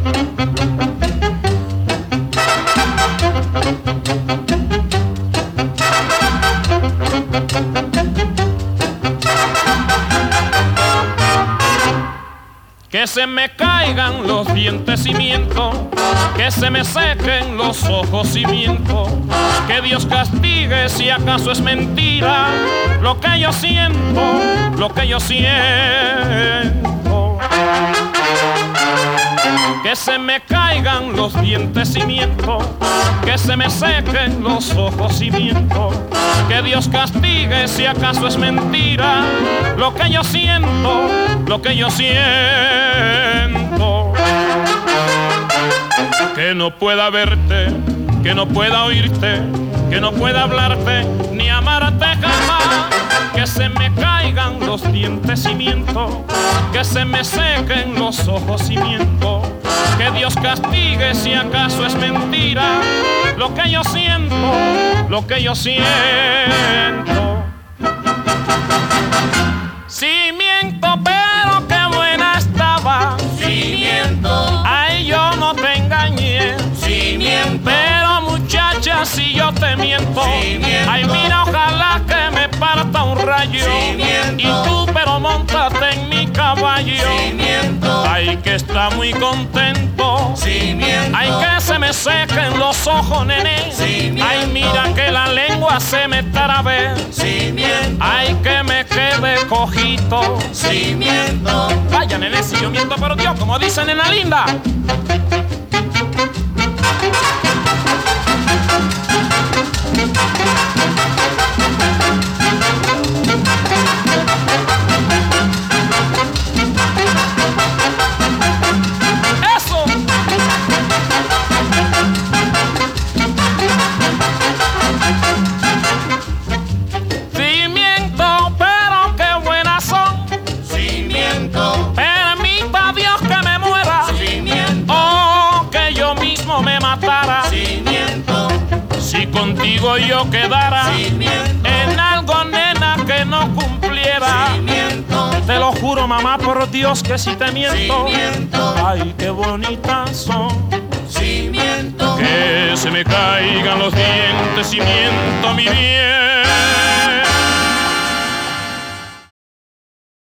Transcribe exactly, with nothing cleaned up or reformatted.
Que se me caigan los dientes y miento, que se me sequen los ojos y miento, que Dios castigue si acaso es mentira lo que yo siento, lo que yo siento. Que se me caigan los dientes y miento, que se me sequen los ojos y miento, que Dios castigue si acaso es mentira lo que yo siento, lo que yo siento. Que no pueda verte, que no pueda oírte, que no pueda hablarte ni amarte jamás. Que se me caigan los dientes y miento, que se me sequen los ojos y miento, que Dios castigue si acaso es mentira lo que yo siento, lo que yo siento. Si miento, pero qué buena estaba. Si miento, Ay, yo no te engañé. si miento, Pero muchacha, si yo te miento, Si miento. ay, mira, ojalá que me parta un rayo. Si miento. Y tú, pero montate en mi caballo. si miento, Ay, que está muy contento. si miento, Ay, que se me sequen los ojos, nene. Si miento. Ay, mira que la lengua se me trabe. si miento, Ay, que me quede cojito. si miento. Vaya, nene, si yo miento, pero Dios, como dice nena linda. ¡Eso! Si miento, pero qué buenas son. Si miento, Permita Dios que me muera. si miento, Oh, que yo mismo me matara. si miento, Si contigo yo quedara si miento, en algo, nena, que no cumpliera. si miento, Te lo juro, mamá, por Dios, que si te si miento. miento, Ay, qué bonitas son. si miento. Que se me caigan los dientes y miento, mi bien.